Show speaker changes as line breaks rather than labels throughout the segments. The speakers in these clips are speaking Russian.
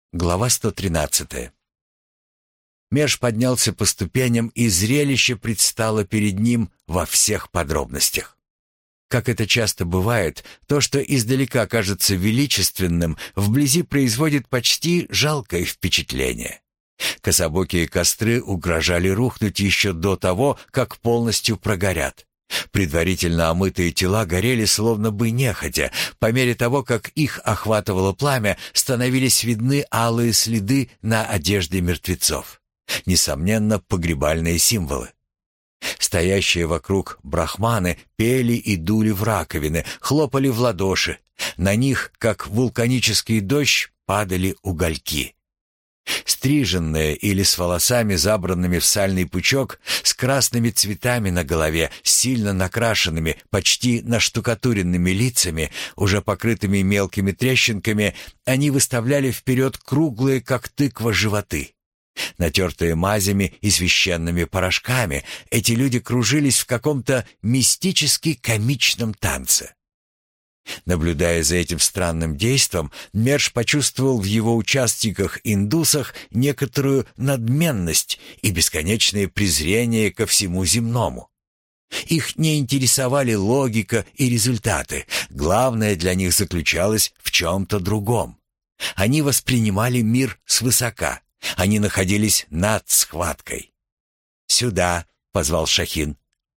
Глава 113. Мерш поднялся по ступеням, и зрелище предстало перед ним во всех подробностях. Как это часто бывает, то, что издалека кажется величественным, вблизи производит почти жалкое впечатление. Кособокие костры угрожали рухнуть еще до того, как полностью прогорят. Предварительно омытые тела горели словно бы нехотя. По мере того, как их охватывало пламя, становились видны алые следы на одежде мертвецов. Несомненно, погребальные символы. Стоящие вокруг брахманы пели и дули в раковины, хлопали в ладоши. На них, как вулканический дождь, падали угольки. Стриженные или с волосами, забранными в сальный пучок, с красными цветами на голове, сильно накрашенными, почти наштукатуренными лицами, уже покрытыми мелкими трещинками, они выставляли вперед круглые, как тыква, животы. Натертые мазями и священными порошками, эти люди кружились в каком-то мистически комичном танце. Наблюдая за этим странным действом, Мерш почувствовал в его участниках-индусах некоторую надменность и бесконечное презрение ко всему земному. Их не интересовали логика и результаты, главное для них заключалось в чем-то другом. Они воспринимали мир свысока, они находились над схваткой. «Сюда!» — позвал Шахин.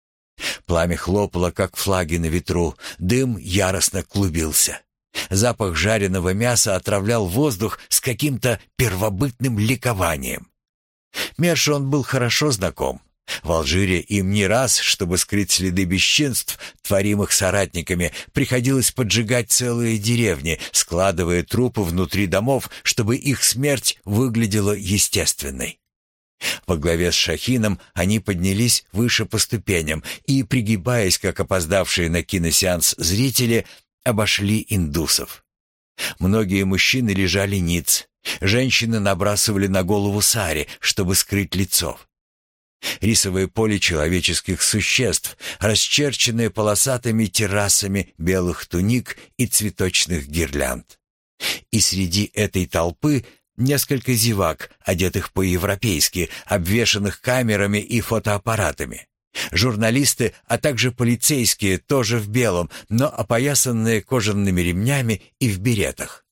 Пламя хлопало, как флаги на ветру, дым яростно клубился. Запах жареного мяса отравлял воздух с каким-то первобытным ликованием. Мершу он был хорошо знаком. В Алжире им не раз, чтобы скрыть следы бесчинств, творимых соратниками, приходилось поджигать целые деревни, складывая трупы внутри домов, чтобы их смерть выглядела естественной. Во главе с Шахином они поднялись выше по ступеням и, пригибаясь, как опоздавшие на киносеанс зрители, обошли индусов. Многие мужчины лежали ниц, женщины набрасывали на голову сари, чтобы скрыть лицо. Рисовое поле человеческих существ, расчерченное полосатыми террасами белых туник и цветочных гирлянд. И среди этой толпы несколько зевак, одетых по-европейски, обвешанных камерами и фотоаппаратами. Журналисты, а также полицейские, тоже в белом, но опоясанные кожаными ремнями и в беретах.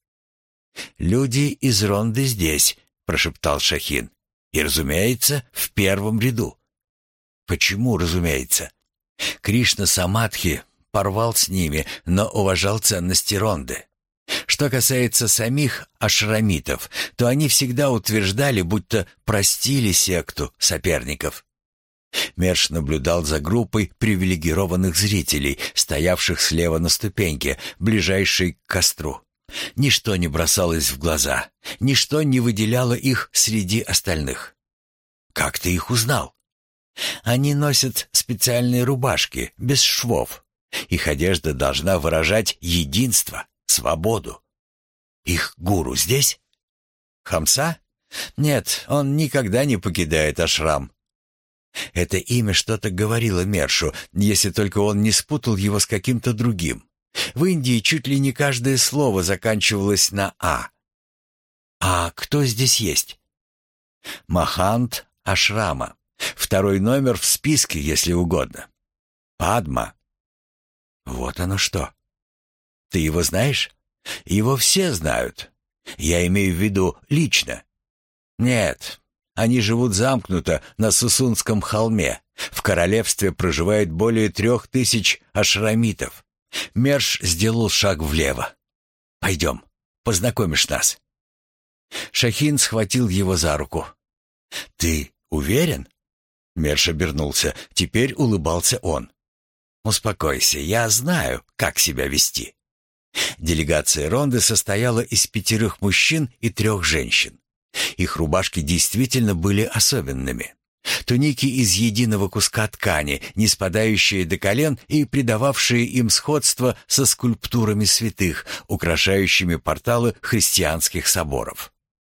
«Люди из Ронды здесь», — прошептал Шахин. «И, разумеется, в первом ряду». «Почему, разумеется?» Кришна Самадхи порвал с ними, но уважал ценности Ронды. Что касается самих ашрамитов, то они всегда утверждали, будто простили секту соперников. Мерш наблюдал за группой привилегированных зрителей, стоявших слева на ступеньке, ближайшей к костру. Ничто не бросалось в глаза, ничто не выделяло их среди остальных. «Как ты их узнал?» «Они носят специальные рубашки, без швов. Их одежда должна выражать единство, свободу. Их гуру здесь? Хамса? Нет, он никогда не покидает ашрам». Это имя что-то говорило Мершу, если только он не спутал его с каким-то другим. В Индии чуть ли не каждое слово заканчивалось на «а». «А кто здесь есть?» «Махант ашрама. Второй номер в списке, если угодно. Падма». «Вот оно что. Ты его знаешь?» «Его все знают. Я имею в виду лично». «Нет, они живут замкнуто на Сусунском холме. В королевстве проживает более 3000 ашрамитов». Мерш сделал шаг влево. «Пойдем, познакомишь нас». Шахин схватил его за руку. «Ты уверен?» Мерш обернулся. Теперь улыбался он. «Успокойся, я знаю, как себя вести». Делегация Ронды состояла из 5 мужчин и 3 женщин. Их рубашки действительно были особенными. Туники из единого куска ткани, не спадающие до колен и придававшие им сходство со скульптурами святых, украшающими порталы христианских соборов.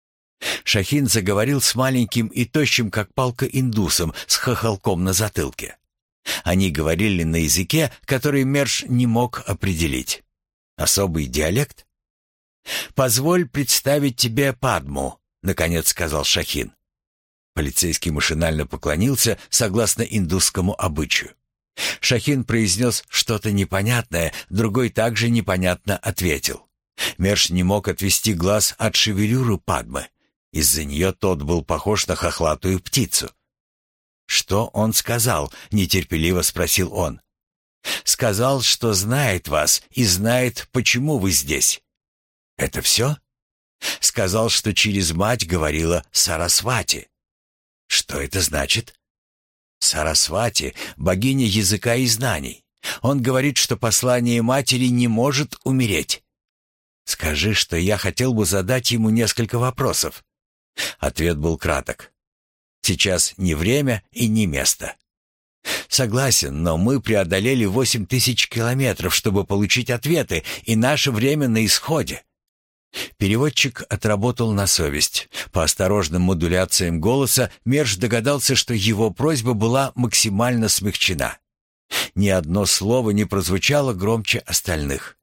Шахин заговорил с маленьким и тощим, как палка, индусом с хохолком на затылке. Они говорили на языке, который Мерш не мог определить. Особый диалект? «Позволь представить тебе Падму», — наконец сказал Шахин. Полицейский машинально поклонился согласно индусскому обычаю. Шахин произнес что-то непонятное, другой также непонятно ответил. Мерш не мог отвести глаз от шевелюры Падмы. Из-за нее тот был похож на хохлатую птицу. «Что он сказал?» — нетерпеливо спросил он. «Сказал, что знает вас и знает, почему вы здесь». «Это все?» «Сказал, что через мать говорила Сарасвати». «Что это значит?» «Сарасвати — богиня языка и знаний. Он говорит, что послание матери не может умереть». «Скажи, что я хотел бы задать ему несколько вопросов». Ответ был краток. «Сейчас не время и не место». «Согласен, но мы преодолели 8000 километров, чтобы получить ответы, и наше время на исходе». Переводчик отработал на совесть. По осторожным модуляциям голоса Мерш догадался, что его просьба была максимально смягчена. Ни одно слово не прозвучало громче остальных.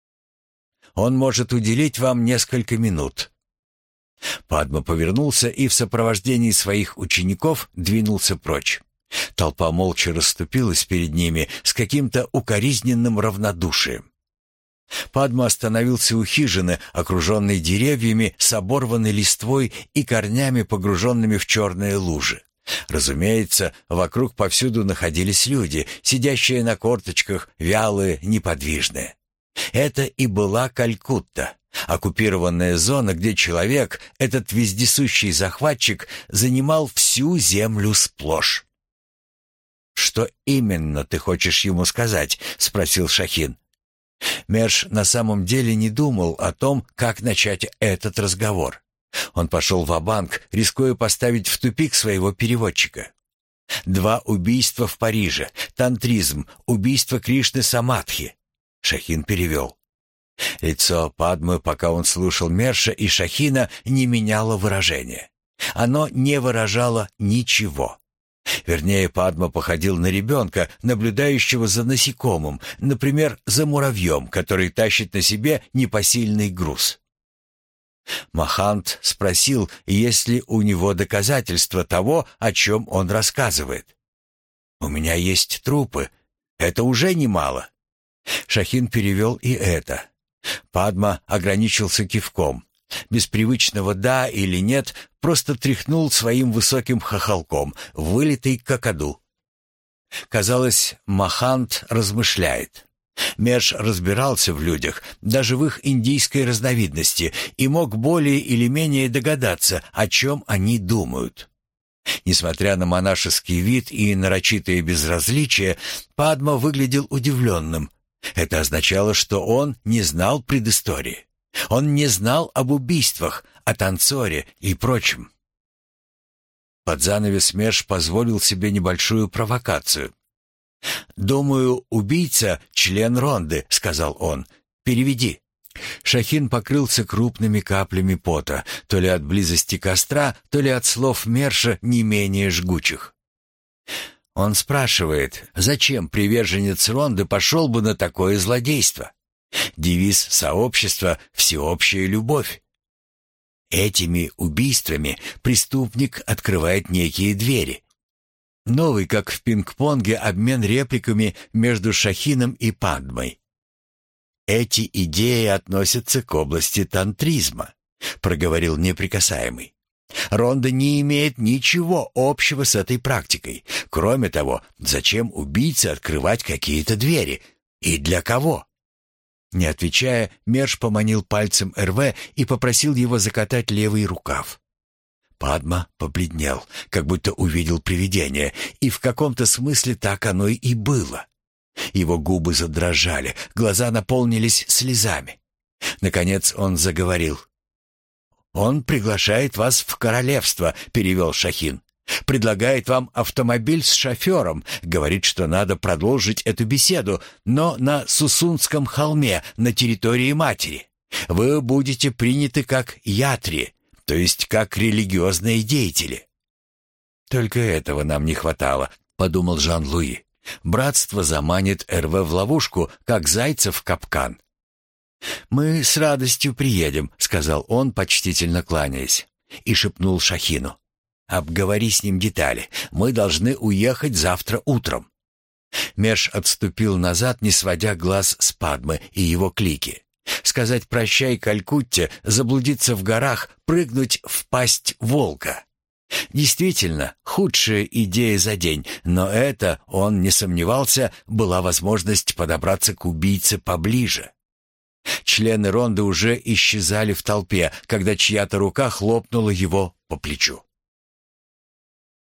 «Он может уделить вам несколько минут». Падма повернулся и в сопровождении своих учеников двинулся прочь. Толпа молча расступилась перед ними с каким-то укоризненным равнодушием. Падма остановился у хижины, окруженной деревьями с оборванной листвой и корнями, погруженными в черные лужи. Разумеется, вокруг повсюду находились люди, сидящие на корточках, вялые, неподвижные. Это и была Калькутта, оккупированная зона, где человек, этот вездесущий захватчик, занимал всю землю сплошь. «Что именно ты хочешь ему сказать?» — спросил Шахин. Мерш на самом деле не думал о том, как начать этот разговор. Он пошел ва-банк, рискуя поставить в тупик своего переводчика. 2 убийства в Париже, тантризм, убийство Кришны Самадхи. Шахин перевел. Лицо Падмы, пока он слушал Мерша и Шахина, не меняло выражения. Оно не выражало ничего. Вернее, Падма походил на ребенка, наблюдающего за насекомым, например, за муравьем, который тащит на себе непосильный груз. Махант спросил, есть ли у него доказательства того, о чем он рассказывает. «У меня есть трупы. Это уже немало». Шахин перевел и это. Падма ограничился кивком. Без привычного «да» или «нет» просто тряхнул своим высоким хохолком, вылитый какаду. Казалось, Махант размышляет. Мерш разбирался в людях, даже в их индийской разновидности, и мог более или менее догадаться, о чем они думают. Несмотря на монашеский вид и нарочитое безразличие, Падма выглядел удивленным. Это означало, что он не знал предыстории. Он не знал об убийствах, о танцоре и прочем. Под занавес Мерш позволил себе небольшую провокацию. «Думаю, убийца — член Ронды», — сказал он. «Переведи». Шахин покрылся крупными каплями пота, то ли от близости костра, то ли от слов Мерша не менее жгучих. Он спрашивает, зачем приверженец Ронды пошел бы на такое злодейство? Девиз сообщества — всеобщая любовь. Этими убийствами преступник открывает некие двери. Новый, как в пинг-понге, обмен репликами между Шахином и Падмой. «Эти идеи относятся к области тантризма», — проговорил неприкасаемый. «Ронда не имеет ничего общего с этой практикой. Кроме того, зачем убийце открывать какие-то двери? И для кого?» Не отвечая, Мерш поманил пальцем РВ и попросил его закатать левый рукав. Падма побледнел, как будто увидел привидение, и в каком-то смысле так оно и было. Его губы задрожали, глаза наполнились слезами. Наконец он заговорил. «Он приглашает вас в королевство», — перевел Шахин. «Предлагает вам автомобиль с шофером, говорит, что надо продолжить эту беседу, но на Сусунском холме, на территории матери. Вы будете приняты как ятри, то есть как религиозные деятели». «Только этого нам не хватало», — подумал Жан-Луи. «Братство заманит РВ в ловушку, как зайца в капкан». «Мы с радостью приедем», — сказал он, почтительно кланяясь, и шепнул Шахину. «Обговори с ним детали. Мы должны уехать завтра утром». Меш отступил назад, не сводя глаз с Падмы и его клики. Сказать «прощай» Калькутте, заблудиться в горах, прыгнуть в пасть волка. Действительно, худшая идея за день, но это, он не сомневался, была возможность подобраться к убийце поближе. Члены ронды уже исчезали в толпе, когда чья-то рука хлопнула его по плечу.